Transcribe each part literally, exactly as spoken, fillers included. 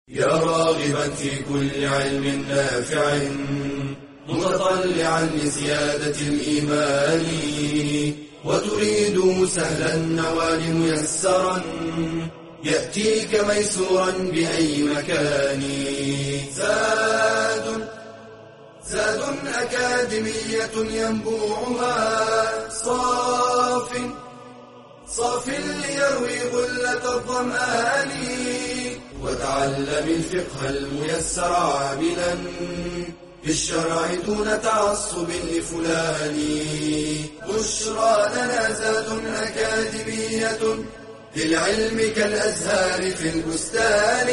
يا راغبا في كل علم نافع متطلعا لزيادة الإيمان وتريد سهلا النوال ميسرا يأتيك ميسورا بأي مكان. زاد زاد أكاديمية ينبوعها صاف صاف ليروي غلة الظمآن وتعلم الفقه الميسر عاملا في الشرع دون تعصب لفلان. بشرى لنا زاد أكاديمية للعلم كالأزهار في البستان.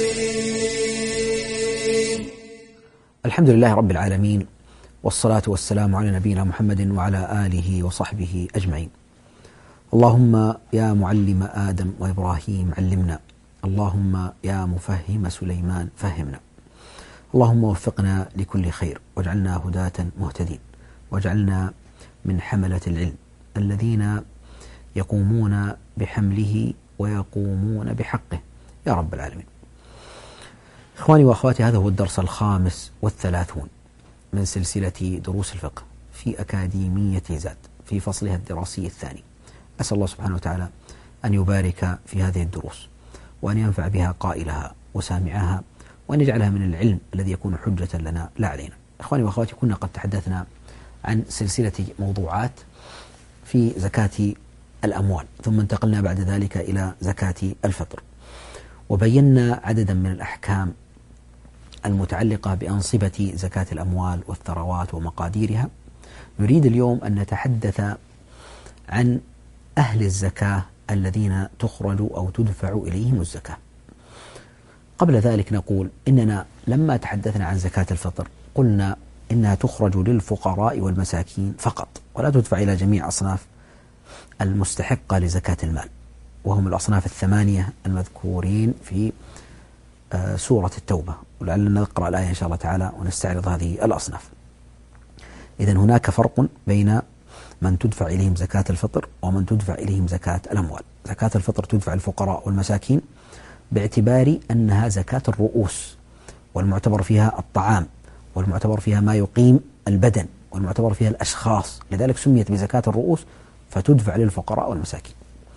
الحمد لله رب العالمين، والصلاة والسلام على نبينا محمد وعلى آله وصحبه أجمعين. اللهم يا معلم آدم وإبراهيم علمنا، اللهم يا مفهم سليمان فهمنا، اللهم وفقنا لكل خير واجعلنا هداة مهتدين، واجعلنا من حملة العلم الذين يقومون بحمله ويقومون بحقه يا رب العالمين. إخواني وأخواتي، هذا هو الدرس الخامس والثلاثون من سلسلة دروس الفقه في أكاديمية زاد في فصلها الدراسي الثاني. أسأل الله سبحانه وتعالى أن يبارك في هذه الدروس وأن ينفع بها قائلها وسامعها وأن يجعلها من العلم الذي يكون حجة لنا لا علينا. إخواني وأخواتي، كنا قد تحدثنا عن سلسلة موضوعات في زكاة الأموال، ثم انتقلنا بعد ذلك إلى زكاة الفطر، وبينا عددا من الأحكام المتعلقة بأنصبة زكاة الأموال والثروات ومقاديرها. نريد اليوم أن نتحدث عن أهل الزكاة الذين تخرج أو تدفع إليهم الزكاة. قبل ذلك نقول إننا لما تحدثنا عن زكاة الفطر قلنا إنها تخرج للفقراء والمساكين فقط، ولا تدفع إلى جميع أصناف المستحقة لزكاة المال، وهم الأصناف الثمانية المذكورين في سورة التوبة، ولعلنا نقرأ الآية إن شاء الله تعالى ونستعرض هذه الأصناف. إذن هناك فرق بين من تدفع إليهم زكاة الفطر ومن تدفع إليهم زكاة الأموال. زكاة الفطر تدفع الفقراء والمساكين باعتبار أنها زكاة الرؤوس، والمعتبر فيها الطعام، والمعتبر فيها ما يقيم البدن، والمعتبر فيها الأشخاص، لذلك سميت بزكاة الرؤوس، فتدفع للفقراء والمساكين.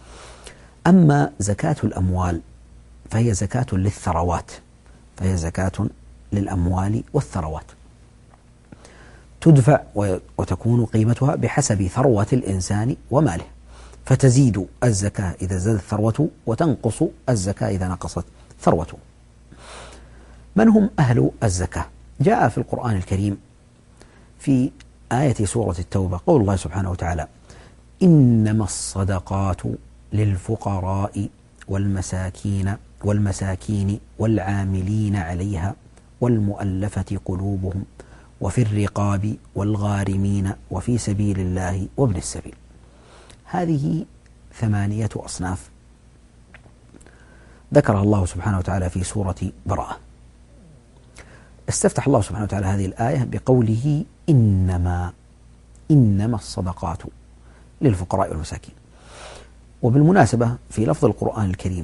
أما زكاة الأموال فهي زكاة للثروات، فهي زكاة للأموال والثروات، تدفع وتكون قيمتها بحسب ثروة الإنسان وماله، فتزيد الزكاة إذا زادت ثروته وتنقص الزكاة إذا نقصت ثروته. من هم أهل الزكاة؟ جاء في القرآن الكريم في آية سورة التوبة قول الله سبحانه وتعالى: إنما الصدقات للفقراء والمساكين والمساكين والعاملين عليها والمؤلفة قلوبهم وفي الرقاب والغارمين وفي سبيل الله وابن السبيل. هذه ثمانية أصناف ذكرها الله سبحانه وتعالى في سورة براءة. استفتح الله سبحانه وتعالى هذه الآية بقوله إنما إنما الصدقات للفقراء والمساكين. وبالمناسبة في لفظ القرآن الكريم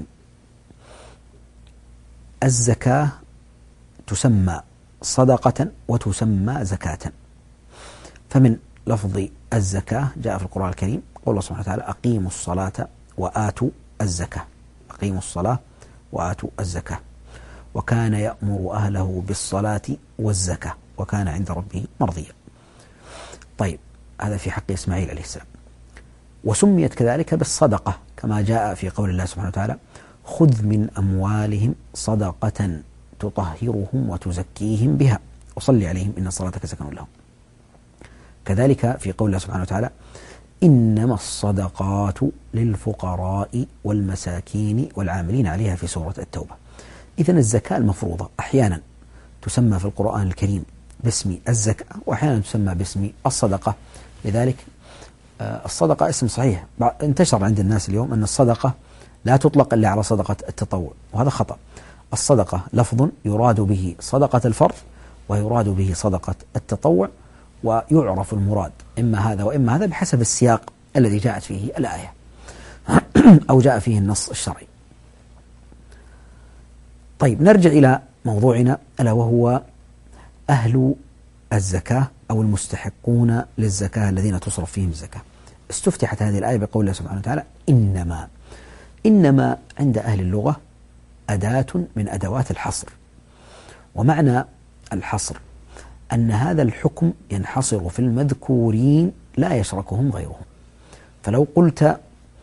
الزكاة تسمى صدقة وتسمى زكاة. فمن لفظ الزكاة جاء في القرآن الكريم قول الله سبحانه وتعالى: أقيموا الصلاة وآتوا الزكاة. أقيموا الصلاة وآتوا الزكاة، وكان يأمر أهله بالصلاة والزكاة وكان عند ربه مرضيا. طيب، هذا في حق إسماعيل عليه السلام. وسميت كذلك بالصدقة كما جاء في قول الله سبحانه وتعالى: خذ من أموالهم صدقة تطهرهم وتزكيهم بها وصل عليهم إن صلاتك سكن لهم. كذلك في قول الله سبحانه وتعالى: إنما الصدقات للفقراء والمساكين والعاملين عليها في سورة التوبة. إذن الزكاة المفروضة أحيانا تسمى في القرآن الكريم باسم الزكاة، وأحيانا تسمى باسم الصدقة. لذلك الصدقة اسم صحيح. انتشر عند الناس اليوم أن الصدقة لا تطلق إلا على صدقة التطوع، وهذا خطأ. الصدقة لفظ يراد به صدقة الفرض ويراد به صدقة التطوع، ويعرف المراد إما هذا وإما هذا بحسب السياق الذي جاءت فيه الآية أو جاء فيه النص الشرعي. طيب نرجع إلى موضوعنا، ألا وهو أهل الزكاة أو المستحقون للزكاة الذين تصرف فيهم الزكاة. استفتحت هذه الآية بقول الله سبحانه وتعالى إنما. إنما عند أهل اللغة أداة من أدوات الحصر، ومعنى الحصر أن هذا الحكم ينحصر في المذكورين لا يشركهم غيرهم. فلو قلت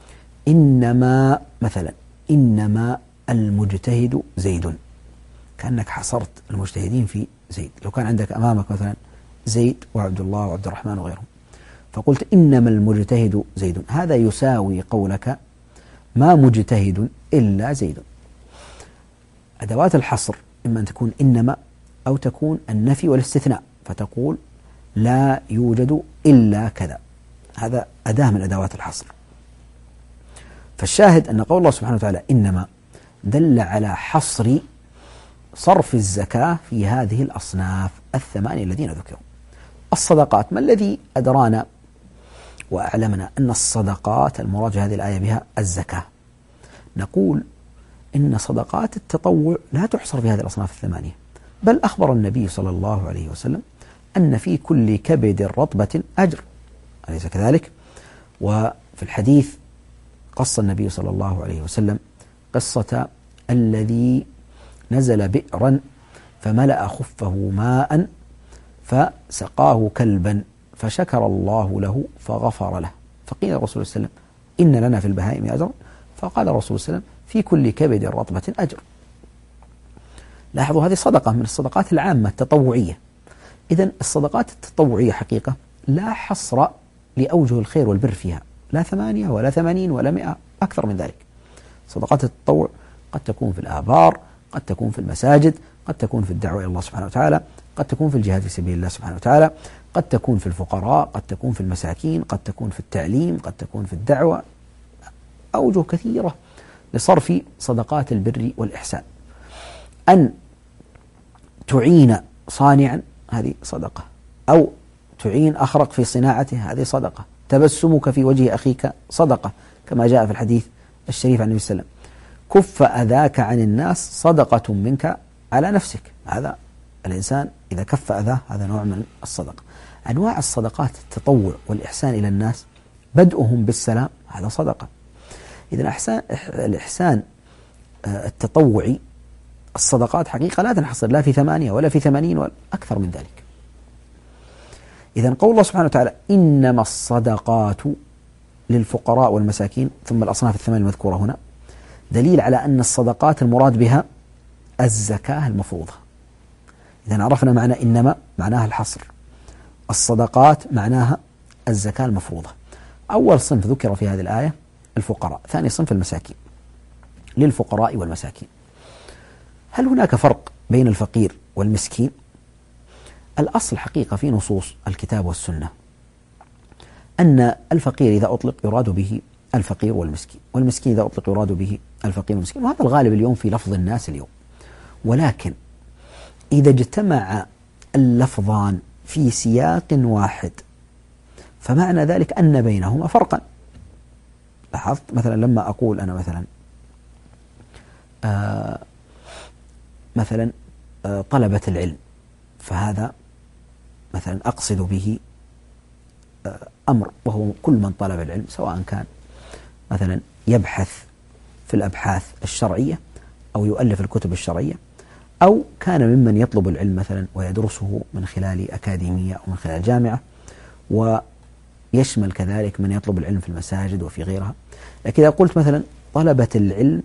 إنما مثلا إنما المجتهد زيد، كأنك حصرت المجتهدين في زيد. لو كان عندك أمامك مثلا زيد وعبد الله وعبد الرحمن وغيرهم، فقلت إنما المجتهد زيد، هذا يساوي قولك ما مجتهد إلا زيد. أدوات الحصر إما أن تكون إنما أو تكون النفي والاستثناء، فتقول لا يوجد إلا كذا، هذا أداة من أدوات الحصر. فالشاهد أن قول الله سبحانه وتعالى إنما دل على حصر صرف الزكاة في هذه الأصناف الثمانية الذين ذكروا. الصدقات، ما الذي أدرانا وأعلمنا أن الصدقات المراد في هذه الآية بها الزكاة؟ نقول إن صدقات التطوع لا تحصر في هذه الأصناف الثمانية، بل أخبر النبي صلى الله عليه وسلم أن في كل كبد رطبة أجر، أليس كذلك؟ وفي الحديث قص النبي صلى الله عليه وسلم قصة الذي نزل بئرا فملأ خفه ماء فسقاه كلبا فشكر الله له فغفر له، فقيل الرسول صلى الله عليه وسلم إن لنا في البهائم أجرا، فقال الرسول صلى الله عليه وسلم في كل كبد رطبة أجر. لاحظوا هذه صدقة من الصدقات العامة التطوعية. إذن الصدقات التطوعية حقيقة لا حصر لأوجه الخير والبر فيها، لا ثمانية ولا ثمانين ولا مئة، أكثر من ذلك. صدقات التطوع قد تكون في الآبار، قد تكون في المساجد، قد تكون في الدعوة إلى الله سبحانه وتعالى، قد تكون في الجهاد في سبيل الله سبحانه وتعالى، قد تكون في الفقراء، قد تكون في المساكين، قد تكون في التعليم، قد تكون في الدعوة. أوجه كثيرة لصرف صدقات البر والإحسان. أن تعين صانعا هذه صدقة، أو تعين أخرق في صناعته هذه صدقة، تبسمك في وجه أخيك صدقة، كما جاء في الحديث الشريف عن النبي صلى الله عليه وسلم كف أذاك عن الناس صدقة منك على نفسك. هذا الإنسان إذا كف أذاه هذا نوع من الصدقة. أنواع الصدقات التطوع والإحسان إلى الناس بدءهم بالسلام هذا صدقة. إذن إحسان الإحسان التطوعي الصدقات حقيقة لا تنحصر لا في ثمانية ولا في ثمانين ولا أكثر من ذلك. إذن قول الله سبحانه وتعالى إنما الصدقات للفقراء والمساكين ثم الأصناف الثمانية المذكورة هنا دليل على أن الصدقات المراد بها الزكاة المفروضة. إذن عرفنا معنى إنما معناها الحصر، الصدقات معناها الزكاة المفروضة. أول صنف ذكر في هذه الآية الفقراء، ثاني صنف المساكين. للفقراء والمساكين، هل هناك فرق بين الفقير والمسكين؟ الأصل حقيقة في نصوص الكتاب والسنة أن الفقير إذا أطلق يراد به الفقير والمسكين، والمسكين إذا أطلق يراد به الفقير والمسكين، وهذا الغالب اليوم في لفظ الناس اليوم. ولكن إذا اجتمع اللفظان في سياق واحد فمعنى ذلك أن بينهما فرقا. لاحظت مثلا لما أقول أنا مثلا آه مثلا آه طلبة العلم، فهذا مثلا أقصد به آه أمر وهو كل من طلب العلم، سواء كان مثلا يبحث في الأبحاث الشرعية أو يؤلف الكتب الشرعية، أو كان ممن يطلب العلم مثلا ويدرسه من خلال أكاديمية أو من خلال جامعة، ويشمل كذلك من يطلب العلم في المساجد وفي غيرها. لكن إذا قلت مثلا طلبة العلم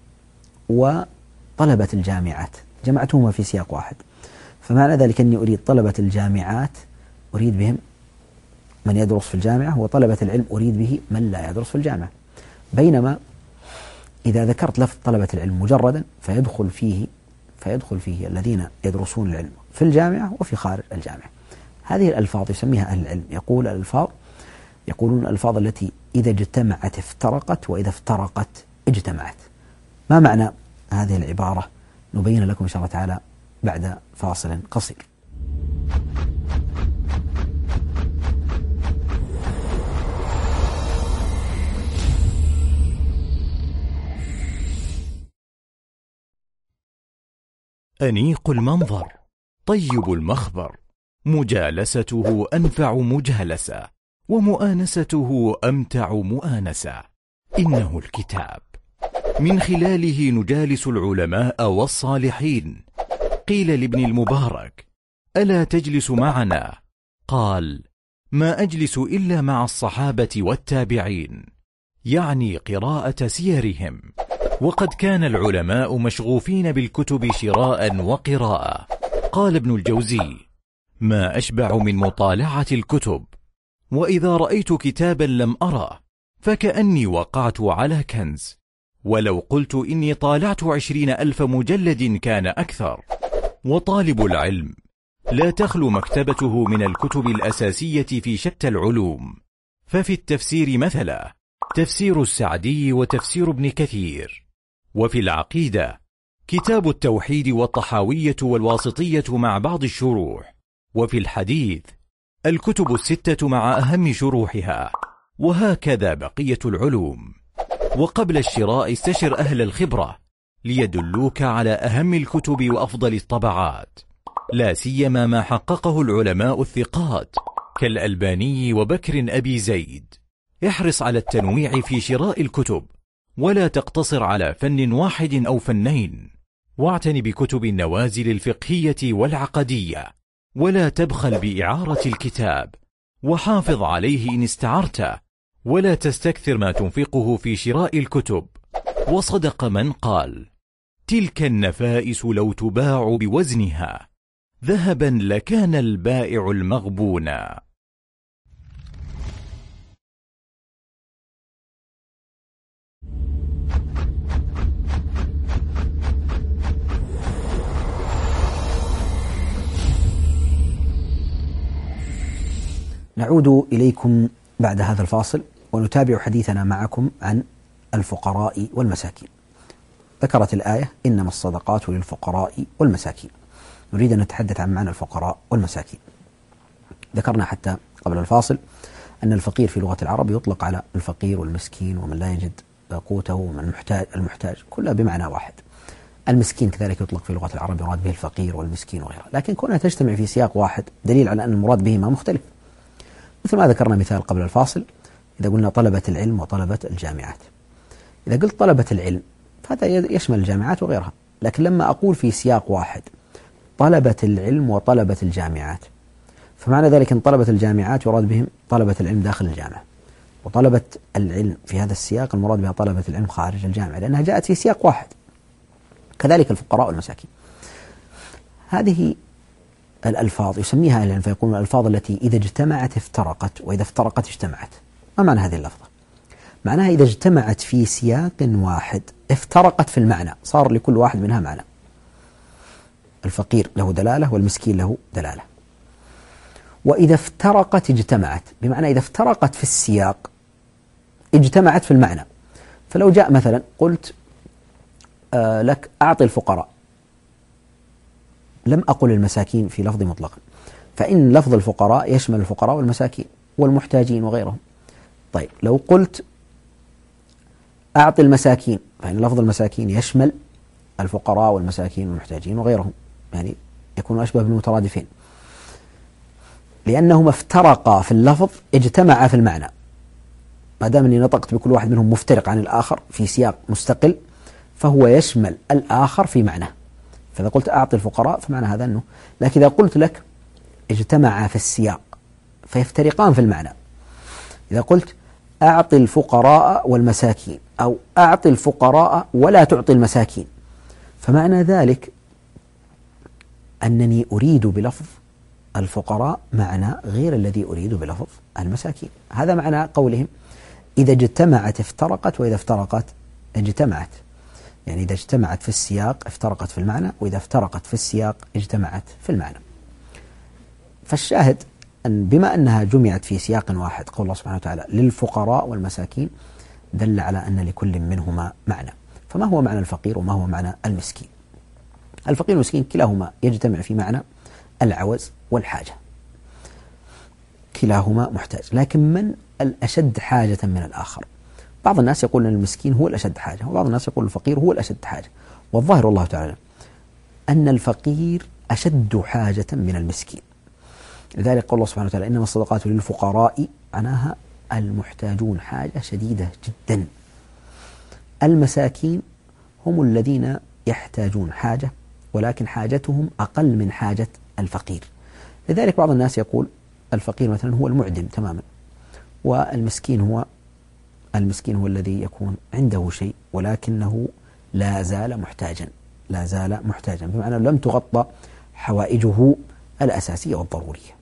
وطلبة الجامعات جمعتهما في سياق واحد، فمعنى ذلك أني أريد طلبة الجامعات أريد بهم من يدرس في الجامعة، وطلبة العلم أريد به من لا يدرس في الجامعة. بينما إذا ذكرت لفظ طلبة العلم مجردا فيدخل فيه فيدخل فيه الذين يدرسون العلم في الجامعة وفي خارج الجامعة. هذه الألفاظ يسميها أهل العلم، يقول الألفاظ يقولون الألفاظ التي إذا اجتمعت افترقت وإذا افترقت اجتمعت. ما معنى هذه العبارة؟ نبين لكم إن شاء الله تعالى بعد فاصل قصير. أنيق المنظر، طيب المخبر، مجالسته أنفع مجالسة، ومؤانسته أمتع مؤانسة. إنه الكتاب، من خلاله نجالس العلماء والصالحين. قيل لابن المبارك: ألا تجلس معنا؟ قال: ما أجلس إلا مع الصحابة والتابعين، يعني قراءة سيرهم. وقد كان العلماء مشغوفين بالكتب شراء وقراءة. قال ابن الجوزي: ما أشبع من مطالعة الكتب، وإذا رأيت كتابا لم أره فكأني وقعت على كنز، ولو قلت إني طالعت عشرين ألف مجلد كان أكثر. وطالب العلم لا تخلو مكتبته من الكتب الأساسية في شتى العلوم، ففي التفسير مثلا تفسير السعدي وتفسير ابن كثير، وفي العقيدة كتاب التوحيد والطحاوية والواسطية مع بعض الشروح، وفي الحديث الكتب الستة مع أهم شروحها، وهكذا بقية العلوم. وقبل الشراء استشر أهل الخبرة ليدلوك على أهم الكتب وأفضل الطبعات، لا سيما ما حققه العلماء الثقات كالألباني وبكر أبي زيد. احرص على التنويع في شراء الكتب، ولا تقتصر على فن واحد أو فنين، واعتن بكتب النوازل الفقهية والعقدية، ولا تبخل بإعارة الكتاب، وحافظ عليه إن استعرته، ولا تستكثر ما تنفقه في شراء الكتب. وصدق من قال: تلك النفائس لو تباع بوزنها ذهبا لكان البائع المغبونا. نعود إليكم بعد هذا الفاصل ونتابع حديثنا معكم عن الفقراء والمساكين. ذكرت الآية: إنما الصدقات للفقراء والمساكين. نريد أن نتحدث عن معنى الفقراء والمساكين. ذكرنا حتى قبل الفاصل أن الفقير في لغة العرب يطلق على الفقير والمسكين ومن لا يجد قوته ومن المحتاج, المحتاج كلها بمعنى واحد. المسكين كذلك يطلق في لغة العرب، يراد به الفقير والمسكين وغيره، لكن كونها تجتمع في سياق واحد دليل على أن المراد بهما مختلف. مثل ما ذكرنا مثال قبل الفاصل، إذا قلنا طلبة العلم وطلبة الجامعات. إذا قلت طلبة العلم فهذا يشمل الجامعات وغيرها، لكن لما أقول في سياق واحد طلبة العلم وطلبة الجامعات، فمعنى ذلك أن طلبة الجامعات يراد بهم طلبة العلم داخل الجامعة، وطلبة العلم في هذا السياق المراد بها طلبة العلم خارج الجامعة، لأنها جاءت في سياق واحد. كذلك الفقراء والمساكين. هذه الألفاظ يسميها أهل العلم فيقولون الألفاظ التي إذا اجتمعت افترقت، وإذا افترقت اجتمعت. ما معنى هذه اللفظة؟ معناها إذا اجتمعت في سياق واحد افترقت في المعنى، صار لكل واحد منها معنى. الفقير له دلالة والمسكين له دلالة. وإذا افترقت اجتمعت، بمعنى إذا افترقت في السياق اجتمعت في المعنى. فلو جاء مثلا قلت آه لك أعطي الفقراء، لم أقل المساكين في لفظ مطلقا، فإن لفظ الفقراء يشمل الفقراء والمساكين والمحتاجين وغيرهم. طيب لو قلت أعطي المساكين، فإن لفظ المساكين يشمل الفقراء والمساكين والمحتاجين وغيرهم، يعني يكون أشبه بالمترادفين، لأنهما افترقا في اللفظ اجتمعا في المعنى. ما دام أني نطقت بكل واحد منهم مفترق عن الآخر في سياق مستقل، فهو يشمل الآخر في معنى. فإذا قلت أعطي الفقراء فمعنى هذا أنه، لكن إذا قلت لك اجتمعا في السياق فيفترقان في المعنى. إذا قلت أعطي الفقراء والمساكين، أو أعطي الفقراء ولا تعطي المساكين، فمعنى ذلك أنني أريد بلفظ الفقراء معنى غير الذي أريد بلفظ المساكين. هذا معنى قولهم إذا اجتمعت افترقت، وإذا افترقت اجتمعت. يعني إذا اجتمعت في السياق افترقت في المعنى، وإذا افترقت في السياق اجتمعت في المعنى. فالشاهد أن بما أنها جمعت في سياق واحد، قول الله سبحانه وتعالى للفقراء والمساكين، دل على أن لكل منهما معنى. فما هو معنى الفقير وما هو معنى المسكين؟ الفقير والمسكين كلاهما يجتمع في معنى العوز والحاجة، كلاهما محتاج، لكن من الأشد حاجة من الآخر؟ بعض الناس يقول أن المسكين هو الأشد حاجة، وبعض الناس يقول الفقير هو الأشد حاجة، والظاهر والله تعالى أن الفقير أشد حاجة من المسكين. لذلك قال الله سبحانه وتعالى إنما الصدقات للفقراء، معناها المحتاجون حاجة شديدة جدا. المساكين هم الذين يحتاجون حاجة ولكن حاجتهم أقل من حاجة الفقير. لذلك بعض الناس يقول الفقير مثلا هو المعدم تماما، والمسكين هو المسكين هو الذي يكون عنده شيء ولكنه لا زال محتاجا لا زال محتاجا بمعنى لم تغطى حوائجه الأساسية والضرورية.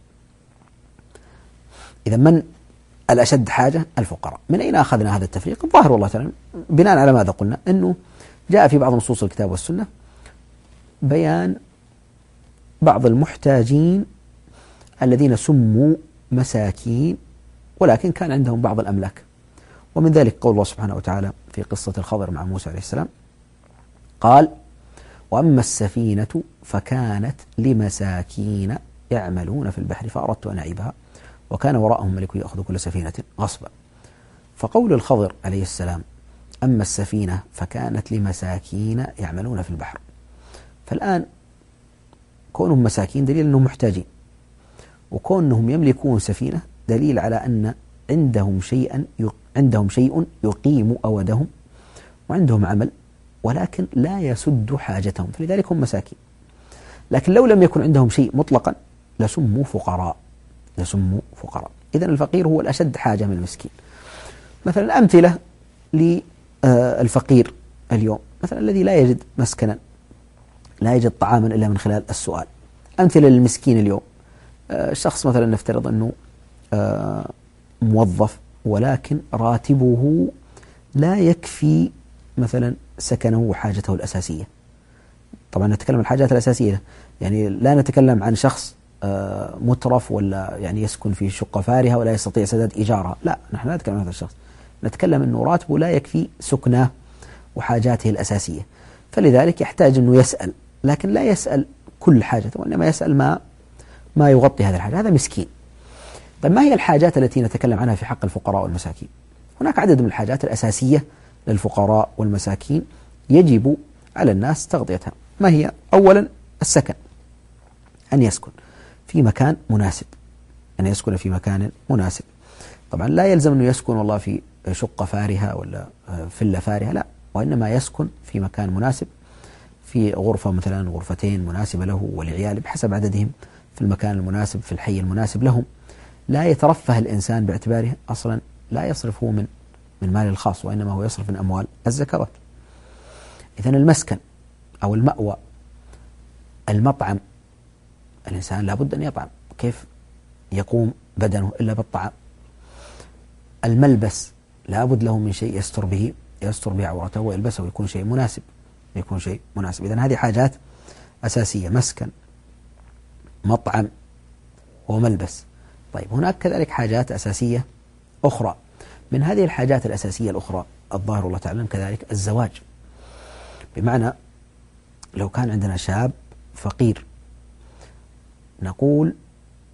إذا من الأشد حاجة؟ الفقراء. من أين أخذنا هذا التفريق؟ الظاهر والله تعالى بناء على ماذا قلنا؟ أنه جاء في بعض نصوص الكتاب والسنة بيان بعض المحتاجين الذين سموا مساكين ولكن كان عندهم بعض الأملاك، ومن ذلك قول الله سبحانه وتعالى في قصة الخضر مع موسى عليه السلام قال وأما السفينة فكانت لمساكين يعملون في البحر فأردت أن أعيبها وكان وراءهم ملك يأخذ كل سفينة غصبا. فقول الخضر عليه السلام أما السفينة فكانت لمساكين يعملون في البحر، فالآن كونهم مساكين دليل أنهم محتاجين، وكونهم يملكون سفينة دليل على أن عندهم شيئا عندهم شيء يقيم أودهم وعندهم عمل ولكن لا يسد حاجتهم، فلذلك هم مساكين. لكن لو لم يكن عندهم شيء مطلقا لسموا فقراء لسموا فقراء. إذن الفقير هو الأشد حاجة من المسكين. مثلا أمثلة للفقير اليوم، مثلا الذي لا يجد مسكنا لا يجد طعاما إلا من خلال السؤال. أمثلة للمسكين اليوم، شخص مثلا نفترض أنه موظف ولكن راتبه لا يكفي مثلا سكنه وحاجته الأساسية. طبعا نتكلم عن الحاجات الأساسية، يعني لا نتكلم عن شخص مترف ولا يعني يسكن في شقة فارهة ولا يستطيع سداد إيجارها، لا، نحن لا نتكلم عن هذا الشخص، نتكلم أنه راتبه لا يكفي سكنه وحاجاته الأساسية، فلذلك يحتاج أنه يسأل، لكن لا يسأل كل حاجته وإنما يسأل ما ما يغطي هذا الحاجة، هذا مسكين. طيب ما هي الحاجات التي نتكلم عنها في حق الفقراء والمساكين؟ هناك عدد من الحاجات الأساسية للفقراء والمساكين يجب على الناس تغطيتها. ما هي؟ أولا السكن، أن يسكن في مكان مناسب، أن يسكن في مكان مناسب. طبعا لا يلزم أنه يسكن والله في شقة فارهة ولا فيلا فارهة، لا، وإنما يسكن في مكان مناسب، في غرفة مثلا غرفتين مناسبة له ولعياله بحسب عددهم في المكان المناسب في الحي المناسب لهم. لا يترفه الإنسان باعتباره أصلا لا يصرف هو من من مال الخاص وإنما هو يصرف من أموال الزكوات. إذن المسكن أو المأوى، المطعم، الإنسان لابد أن يطعم، كيف يقوم بدنه إلا بالطعام. الملبس لابد له من شيء يستر به يستر به عورته ويلبسه ويكون شيء مناسب يكون شيء مناسب. إذن هذه حاجات أساسية، مسكن، مطعم وملبس. طيب هناك كذلك حاجات أساسية أخرى. من هذه الحاجات الأساسية الأخرى الظاهر الله تعالى كذلك الزواج، بمعنى لو كان عندنا شاب فقير نقول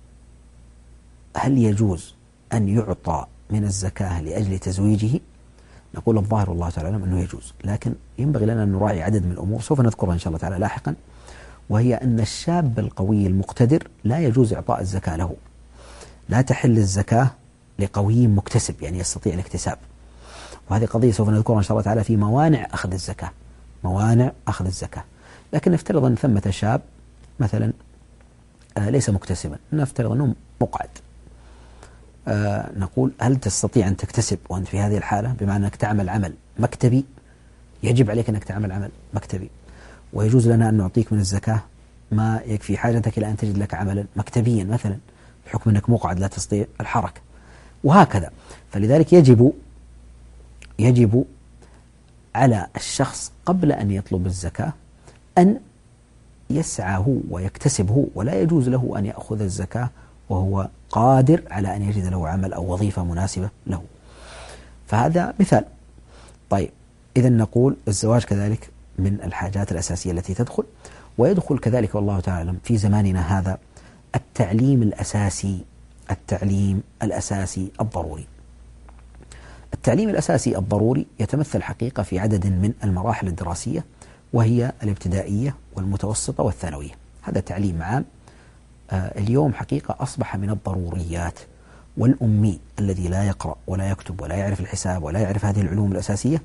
هل يجوز أن يعطى من الزكاة لأجل تزويجه؟ نقول الظاهر الله تعالى أنه يجوز، لكن ينبغي لنا أن نراعي عدد من الأمور سوف نذكرها إن شاء الله تعالى لاحقا، وهي أن الشاب القوي المقتدر لا يجوز إعطاء الزكاة له، لا تحل الزكاة لقوي مكتسب يعني يستطيع الاكتساب، وهذه قضية سوف نذكرها إن شاء الله تعالى في موانع أخذ الزكاة موانع أخذ الزكاة. لكن نفترض أن ثمة شاب مثلا آه ليس مكتسبا، نفترض أنه مقعد، آه نقول هل تستطيع أن تكتسب وأنت في هذه الحالة؟ بمعنى أنك تعمل عمل مكتبي، يجب عليك أنك تعمل عمل مكتبي، ويجوز لنا أن نعطيك من الزكاة ما يكفي حاجتك إلى أن تجد لك عملا مكتبيا مثلا بحكم أنك مقعد لا تستطيع الحركة، وهكذا. فلذلك يجب يجب على الشخص قبل أن يطلب الزكاة أن يسعى هو ويكتسب هو، ولا يجوز له أن يأخذ الزكاة وهو قادر على أن يجد له عمل أو وظيفة مناسبة له. فهذا مثال. طيب إذن نقول الزواج كذلك من الحاجات الأساسية التي تدخل، ويدخل كذلك والله تعالى في زماننا هذا التعليم الأساسي التعليم الأساسي الضروري. التعليم الأساسي الضروري يتمثل حقيقة في عدد من المراحل الدراسية وهي الابتدائية والمتوسطة والثانوية. هذا تعليم عام اليوم حقيقة أصبح من الضروريات، والأمي الذي لا يقرأ ولا يكتب ولا يعرف الحساب ولا يعرف هذه العلوم الأساسية،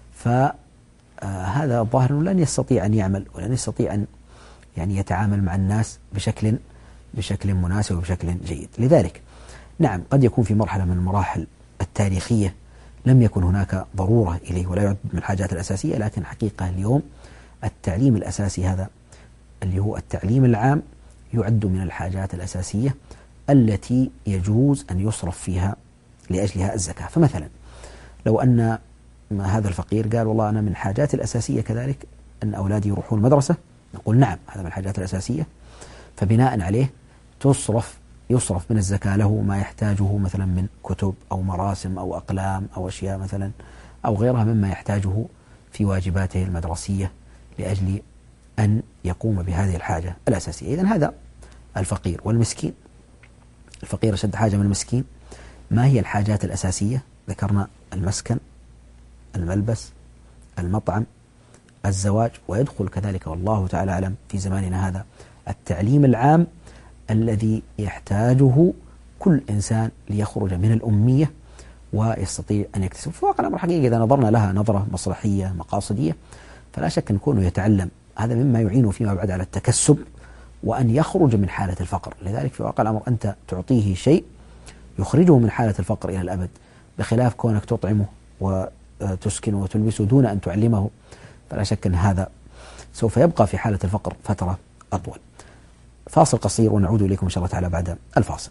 فهذا ظاهر لن يستطيع أن يعمل ولن يستطيع أن يعني يتعامل مع الناس بشكل بشكل مناسب وبشكل جيد. لذلك نعم قد يكون في مرحلة من المراحل التاريخية لم يكن هناك ضرورة إليه ولا يعد من الحاجات الأساسية، لكن حقيقة اليوم التعليم الأساسي هذا اللي هو التعليم العام يعد من الحاجات الأساسية التي يجوز أن يصرف فيها لأجلها الزكاة. فمثلا لو أن هذا الفقير قال والله أنا من الحاجات الأساسية كذلك أن أولادي يروحون المدرسة، نقول نعم هذا من الحاجات الأساسية، فبناء عليه تصرف يصرف من الزكاة له ما يحتاجه مثلا من كتب أو مراسم أو أقلام أو أشياء مثلا أو غيرها مما يحتاجه في واجباته المدرسية لأجل أن يقوم بهذه الحاجة الأساسية. إذن هذا الفقير. والمسكين، الفقير أشد حاجة من المسكين. ما هي الحاجات الأساسية؟ ذكرنا المسكن، الملبس، المطعم، الزواج، ويدخل كذلك والله تعالى أعلم في زماننا هذا التعليم العام الذي يحتاجه كل إنسان ليخرج من الأمية ويستطيع أن يكتسب. في واقع الأمر حقيقة إذا نظرنا لها نظرة مصلحية مقاصدية فلا شك أن كونه يتعلم هذا مما يعينه فيما بعد على التكسب وأن يخرج من حالة الفقر. لذلك في واقع الأمر أنت تعطيه شيء يخرجه من حالة الفقر إلى الأبد، بخلاف كونك تطعمه وتسكنه وتلبسه دون أن تعلمه، فلا شك أن هذا سوف يبقى في حالة الفقر فترة أطول. فاصل قصير ونعود إليكم إن شاء الله تعالى بعد الفاصل.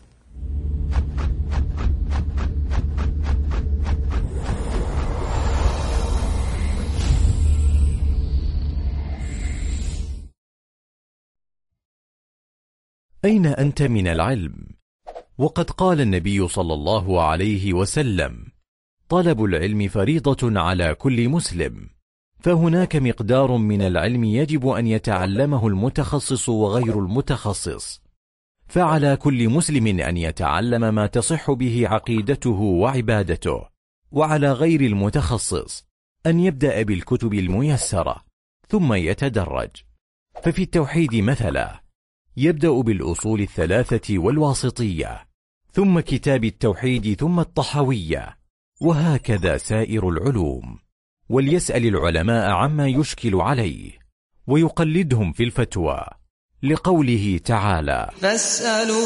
أين أنت من العلم؟ وقد قال النبي صلى الله عليه وسلم: طلب العلم فريضة على كل مسلم، فهناك مقدار من العلم يجب أن يتعلمه المتخصص وغير المتخصص، فعلى كل مسلم أن يتعلم ما تصح به عقيدته وعبادته، وعلى غير المتخصص أن يبدأ بالكتب الميسرة ثم يتدرج. ففي التوحيد مثلا يبدأ بالأصول الثلاثة والواسطية، ثم كتاب التوحيد، ثم الطحاوية، وهكذا سائر العلوم. وليسأل العلماء عما يشكل عليه ويقلدهم في الفتوى، لقوله تعالى: فاسألوا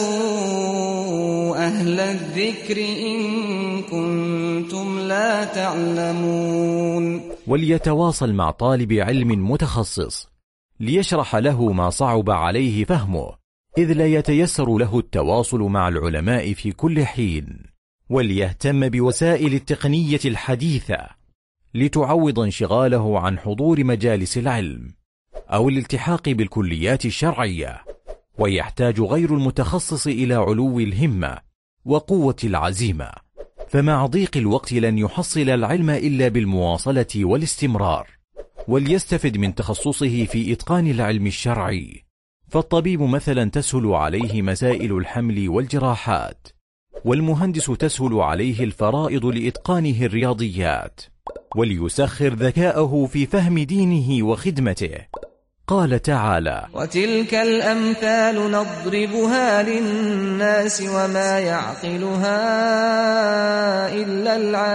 أهل الذكر إن كنتم لا تعلمون. وليتواصل مع طالب علم متخصص ليشرح له ما صعب عليه فهمه، إذ لا يتيسر له التواصل مع العلماء في كل حين. وليهتم بوسائل التقنية الحديثة لتعوض انشغاله عن حضور مجالس العلم أو الالتحاق بالكليات الشرعية. ويحتاج غير المتخصص إلى علو الهمة وقوة العزيمة، فمع ضيق الوقت لن يحصل العلم إلا بالمواصلة والاستمرار. وليستفد من تخصصه في إتقان العلم الشرعي، فالطبيب مثلا تسهل عليه مسائل الحمل والجراحات، والمهندس تسهل عليه الفرائض لإتقانه الرياضيات. وليسخر ذكاءه في فهم دينه وخدمته. قال تعالى: وتلك الأمثال نضربها للناس وما يعقلها إلا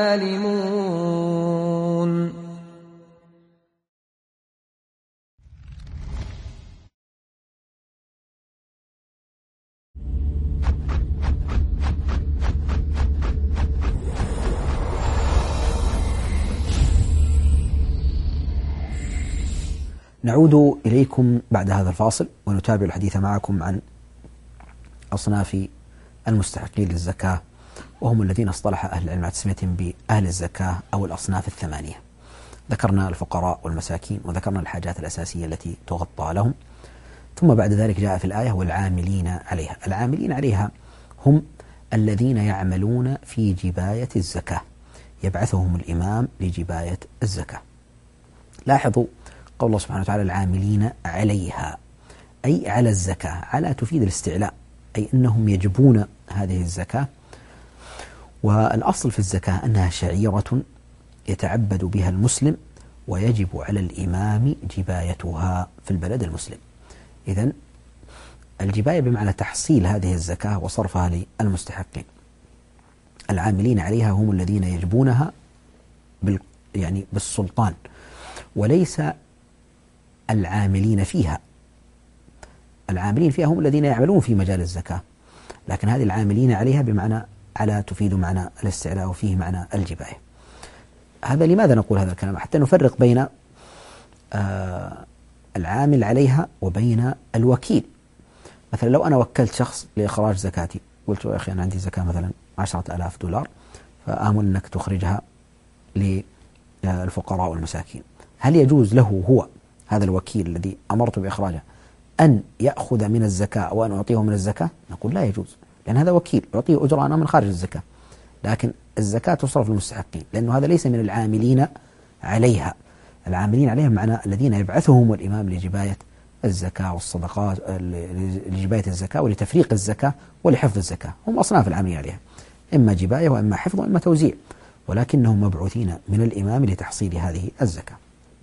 العالمون. نعود إليكم بعد هذا الفاصل ونتابع الحديث معكم عن أصناف المستحقين للزكاة، وهم الذين اصطلح أهل العلم على تسميتهم بأهل الزكاة أو الأصناف الثمانية. ذكرنا الفقراء والمساكين، وذكرنا الحاجات الأساسية التي تغطى لهم، ثم بعد ذلك جاء في الآية والعاملين عليها. العاملين عليها هم الذين يعملون في جباية الزكاة، يبعثهم الإمام لجباية الزكاة. لاحظوا قول الله سبحانه وتعالى: العاملين عليها، أي على الزكاة. على تفيد الاستعلاء، أي أنهم يجبون هذه الزكاة. والأصل في الزكاة أنها شعيرة يتعبد بها المسلم ويجب على الإمام جبايتها في البلد المسلم. إذن الجباية بمعنى تحصيل هذه الزكاة وصرفها للمستحقين. العاملين عليها هم الذين يجبونها بال يعني بالسلطان، وليس العاملين فيها. العاملين فيها هم الذين يعملون في مجال الزكاة، لكن هذه العاملين عليها بمعنى على تفيد معنى الاستعلاء وفيه معنى الجباية. هذا لماذا نقول هذا الكلام؟ حتى نفرق بين آه العامل عليها وبين الوكيل. مثلا لو أنا وكلت شخص لإخراج زكاتي، قلت يا أخي أنا عندي زكاة مثلا عشرة آلاف دولار، فآمل أنك تخرجها للفقراء والمساكين، هل يجوز له هو هذا الوكيل الذي أمرت بإخراجه أن يأخذ من الزكاة أو أن أعطيه من الزكاة؟ نقول لا يجوز، لأن هذا وكيل يعطيه أجرة أنا من خارج الزكاة، لكن الزكاة تصرف للمستحقين، لأنه هذا ليس من العاملين عليها. العاملين عليها معنى الذين يبعثهم الإمام لجباية الزكاة والصدقات، لجباية الزكاة ولتفريق الزكاة ولحفظ الزكاة. هم أصناف العاملين عليها، إما جباية وإما حفظ وإما توزيع، ولكنهم مبعوثين من الإمام لتحصيل هذه الزكاة،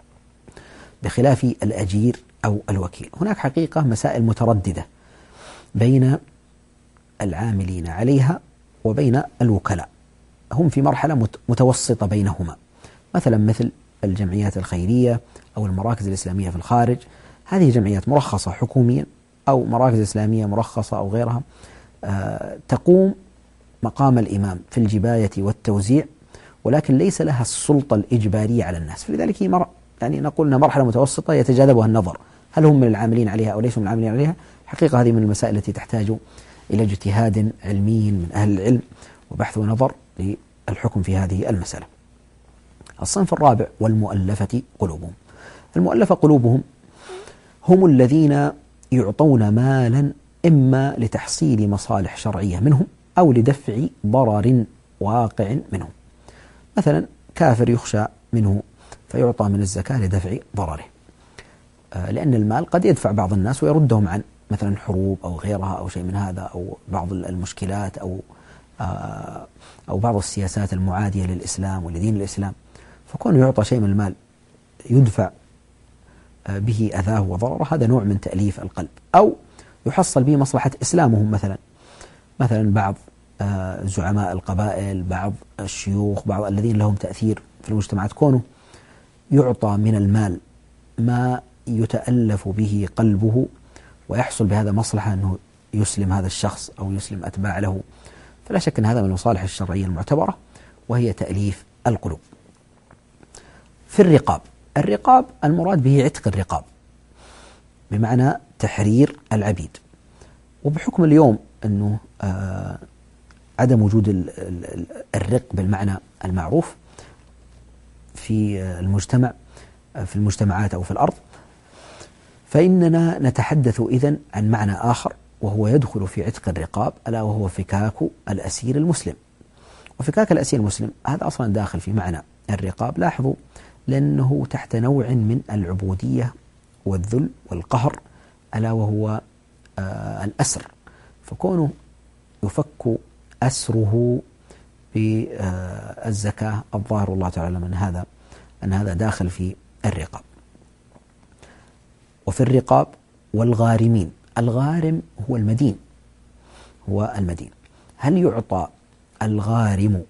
بخلاف الأجير أو الوكيل. هناك حقيقة مسائل مترددة بين العاملين عليها وبين الوكلاء، هم في مرحلة متوسطة بينهما، مثلا مثل الجمعيات الخيرية أو المراكز الإسلامية في الخارج. هذه جمعيات مرخصة حكوميا أو مراكز إسلامية مرخصة أو غيرها، آه تقوم مقام الإمام في الجباية والتوزيع، ولكن ليس لها السلطة الإجبارية على الناس. فلذلك هي مر... يعني نقول أنها مرحلة متوسطة يتجاذبها النظر، هل هم من العاملين عليها أو ليسوا من العاملين عليها؟ حقيقة هذه من المسائل التي تحتاج إلى اجتهاد علمي من أهل العلم وبحث ونظر للحكم في هذه المسألة. الصنف الرابع والمؤلفة قلوبهم. المؤلفة قلوبهم هم الذين يعطون مالا إما لتحصيل مصالح شرعية منهم أو لدفع ضرر واقع منهم. مثلا كافر يخشى منه فيعطى من الزكاة لدفع ضرره، لأن المال قد يدفع بعض الناس ويردهم عن مثلا حروب أو غيرها أو شيء من هذا، أو بعض المشكلات أو أو بعض السياسات المعادية للإسلام ولدين الإسلام، فكون يعطى شيء من المال يدفع به أذاه وضرره، هذا نوع من تأليف القلب، أو يحصل به مصلحة إسلامهم. مثلا مثلا بعض زعماء القبائل، بعض الشيوخ، بعض الذين لهم تأثير في المجتمعات، كونه يعطى من المال ما يتألف به قلبه ويحصل بهذا مصلحة أنه يسلم هذا الشخص أو يسلم أتباع له، فلا شك أن هذا من المصالح الشرعية المعتبرة، وهي تأليف القلوب. في الرقاب، الرقاب المراد به عتق الرقاب بمعنى تحرير العبيد، وبحكم اليوم أنه آه عدم وجود الرق بالمعنى المعروف في المجتمع، في المجتمعات أو في الأرض، فإننا نتحدث إذن عن معنى آخر وهو يدخل في عتق الرقاب، ألا وهو فكاك الأسير المسلم. وفكاك الأسير المسلم هذا أصلا داخل في معنى الرقاب، لاحظوا، لأنه تحت نوع من العبودية والذل والقهر، ألا وهو آه الأسر، فكونه يفك أسره بالزكاة الظاهر والله تعالى من هذا أن هذا داخل في الرقاب. وفي الرقاب والغارمين، الغارم هو المدين، هو المدين. هل يعطى الغارم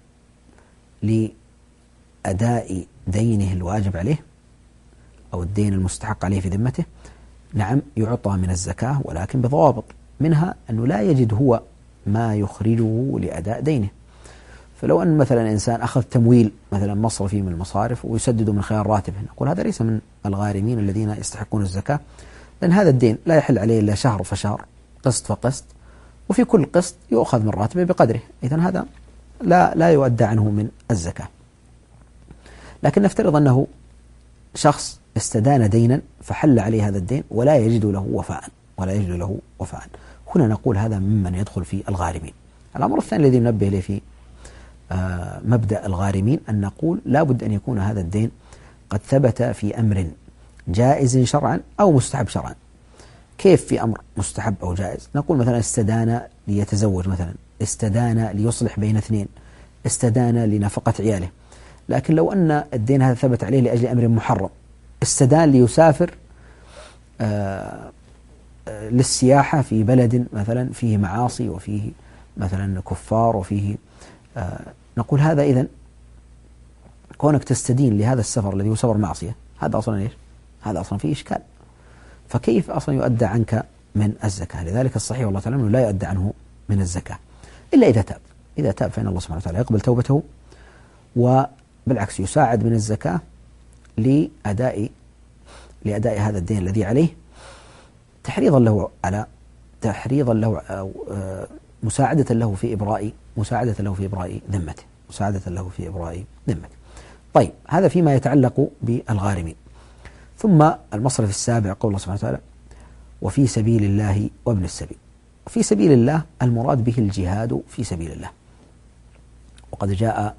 لأداء دينه الواجب عليه أو الدين المستحق عليه في ذمته؟ نعم، يعطى من الزكاة، ولكن بضوابط، منها أنه لا يجد هو ما يخرجه لأداء دينه. فلو أن مثلا إنسان أخذ تمويل مثلا مصرفي من المصارف ويسدده من خلال راتبه، نقول هذا ليس من الغارمين الذين يستحقون الزكاة، لأن هذا الدين لا يحل عليه إلا شهر فشهر، قسط فقسط، وفي كل قسط يؤخذ من راتبه بقدره، إذن هذا لا لا يؤدى عنه من الزكاة. لكن نفترض أنه شخص استدان دينا فحل عليه هذا الدين ولا يجد له وفاء ولا يجد له وفاء، هنا نقول هذا ممن يدخل في الغارمين. الأمر الثاني الذي ننبه إليه في آه مبدأ الغارمين أن نقول لا بد أن يكون هذا الدين قد ثبت في أمر جائز شرعا أو مستحب شرعا. كيف في أمر مستحب أو جائز؟ نقول مثلا استدان ليتزوج، مثلا استدان ليصلح بين اثنين، استدان لنفقة عياله. لكن لو أن الدين هذا ثبت عليه لأجل أمر محرم، استدان ليسافر آه للسياحة في بلد مثلا فيه معاصي وفيه مثلا كفار وفيه آه نقول هذا إذن كونك تستدين لهذا السفر الذي هو سفر معصية، هذا أصلا إيش؟ هذا أصلا فيه إشكال. فكيف أصلا يؤدى عنك من الزكاة؟ لذلك الصحيح والله تعالى لا يؤدى عنه من الزكاة إلا إذا تاب. إذا تاب فإن الله سبحانه وتعالى يقبل توبته، وبالعكس يساعد من الزكاة لأداء لأداء هذا الدين الذي عليه، تحريضا له على تحريضا له أو مساعدة له في إبراء مساعدة له في إبراء ذمته مساعدة له في إبراء ذمته. طيب، هذا فيما يتعلق بالغارمين. ثم المصرف السابع قول الله سبحانه وتعالى: وفي سبيل الله وابن السبيل. في سبيل الله المراد به الجهاد في سبيل الله، وقد جاء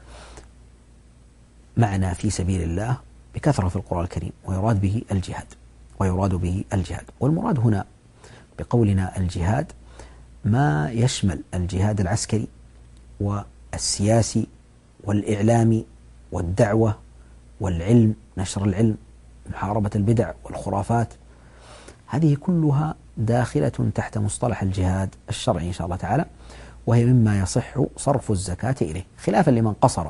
معنى في سبيل الله بكثرة في القرآن الكريم، ويراد به الجهاد ويراد به الجهاد والمراد هنا بقولنا الجهاد ما يشمل الجهاد العسكري والسياسي والإعلامي والدعوة والعلم، نشر العلم، محاربة البدع والخرافات، هذه كلها داخلة تحت مصطلح الجهاد الشرعي إن شاء الله تعالى، وهي مما يصح صرف الزكاة إليه، خلافا لمن قصر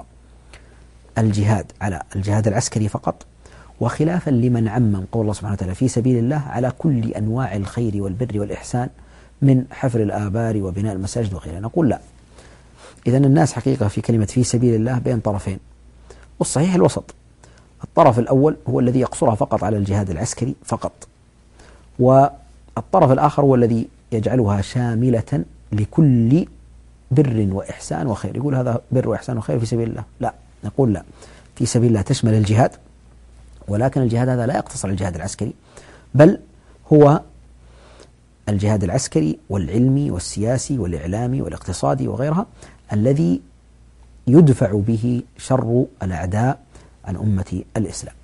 الجهاد على الجهاد العسكري فقط، وخلافا لمن عمم قول الله سبحانه وتعالى في سبيل الله على كل أنواع الخير والبر والإحسان من حفر الآبار وبناء المساجد وغيرها. نقول لا، إذن الناس حقيقة في كلمة في سبيل الله بين طرفين، والصحيح الوسط. الطرف الأول هو الذي يقصرها فقط على الجهاد العسكري فقط، والطرف الآخر هو الذي يجعلها شاملة لكل بر وإحسان وخير، يقول هذا بر وإحسان وخير في سبيل الله. لا، نقول لا، في سبيل الله تشمل الجهاد، ولكن الجهاد هذا لا يقتصر على الجهاد العسكري، بل هو الجهاد العسكري والعلمي والسياسي والإعلامي والاقتصادي وغيرها، الذي يدفع به شر الأعداء عن أمة الإسلام.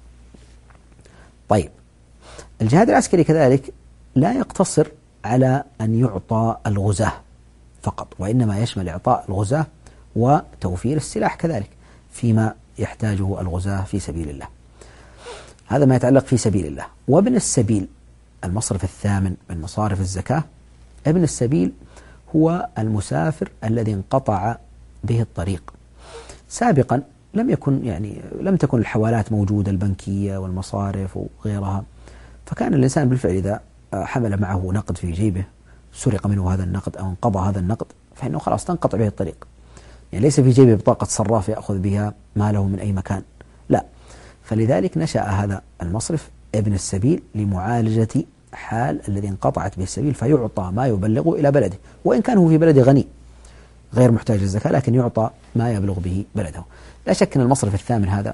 طيب، الجهاد العسكري كذلك لا يقتصر على أن يعطى الغزاة فقط، وإنما يشمل إعطاء الغزاة وتوفير السلاح كذلك فيما يحتاجه الغزاة في سبيل الله. هذا ما يتعلق في سبيل الله. وابن السبيل المصرف الثامن من مصارف الزكاة، ابن السبيل هو المسافر الذي انقطع به الطريق. سابقا لم يكن يعني لم تكن الحوالات موجودة البنكية والمصارف وغيرها، فكان الإنسان بالفعل إذا حمل معه نقد في جيبه سرق منه هذا النقد أو انقضى هذا النقد فإنه خلاص تنقطع به الطريق، يعني ليس في جيبه بطاقة صراف يأخذ بها ماله من أي مكان، لا. فلذلك نشأ هذا المصرف ابن السبيل لمعالجة حال الذي انقطعت به السبيل، فيعطى ما يبلغه إلى بلده، وإن كان هو في بلد غني غير محتاج للزكاة، لكن يعطى ما يبلغ به بلده. لا شك أن المصرف الثامن هذا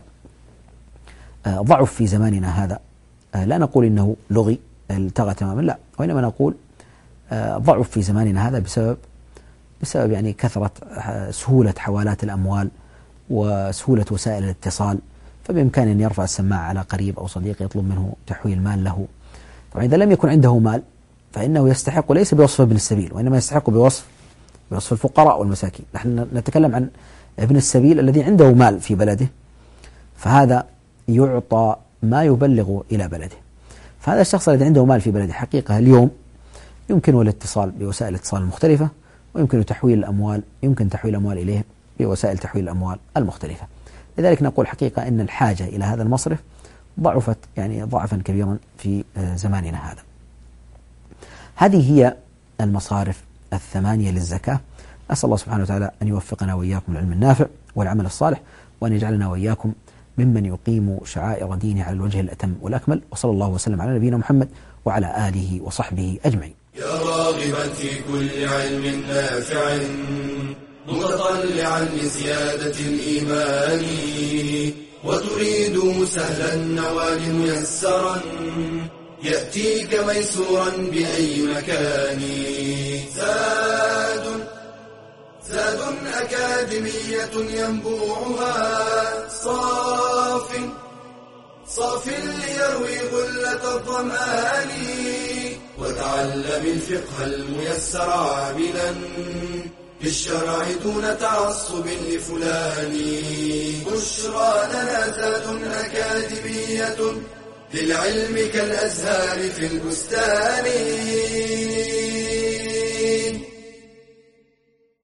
ضعف في زماننا هذا، لا نقول إنه لغي التغى تماما، لا، وإنما نقول ضعف في زماننا هذا بسبب بسبب يعني كثرة سهولة حوالات الأموال وسهولة وسائل الاتصال، فبإمكانه أن يرفع السماعة على قريب أو صديق يطلب منه تحويل مال له. طبعا إذا لم يكن عنده مال فإنه يستحق ليس بوصف ابن السبيل، وإنما يستحق بوصف بوصف الفقراء والمساكين. نحن نتكلم عن ابن السبيل الذي عنده مال في بلده، فهذا يعطى ما يبلغ إلى بلده. فهذا الشخص الذي عنده مال في بلده حقيقة اليوم يمكنه الاتصال بوسائل الاتصال المختلفة، ويمكن تحويل الأموال يمكن تحويل الأموال إليه بوسائل تحويل الأموال المختلفة. لذلك نقول حقيقة أن الحاجة إلى هذا المصرف ضعفت يعني ضعفا كبيرا في زماننا هذا. هذه هي المصارف الثمانية للزكاة. أسأل الله سبحانه وتعالى أن يوفقنا وإياكم العلم النافع والعمل الصالح، وأن يجعلنا وإياكم ممن يقيم شعائر دينه على الوجه الأتم والأكمل، وصلى الله وسلم على نبينا محمد وعلى آله وصحبه أجمعين. يا راغبا في كل علم نافع متطلعا لزيادة الإيمان، وتريد سهلا النوال ميسرا يأتيك ميسورا بأي مكان. زاد زاد أكاديمية ينبوعها صاف صاف ليروي غلة الظمآن، وتعلم الفقه الميسر عاملا في الشرع دون تعصب لفلان. بشرى لنا ذات أكاديمية للعلم كالأزهار في البستان.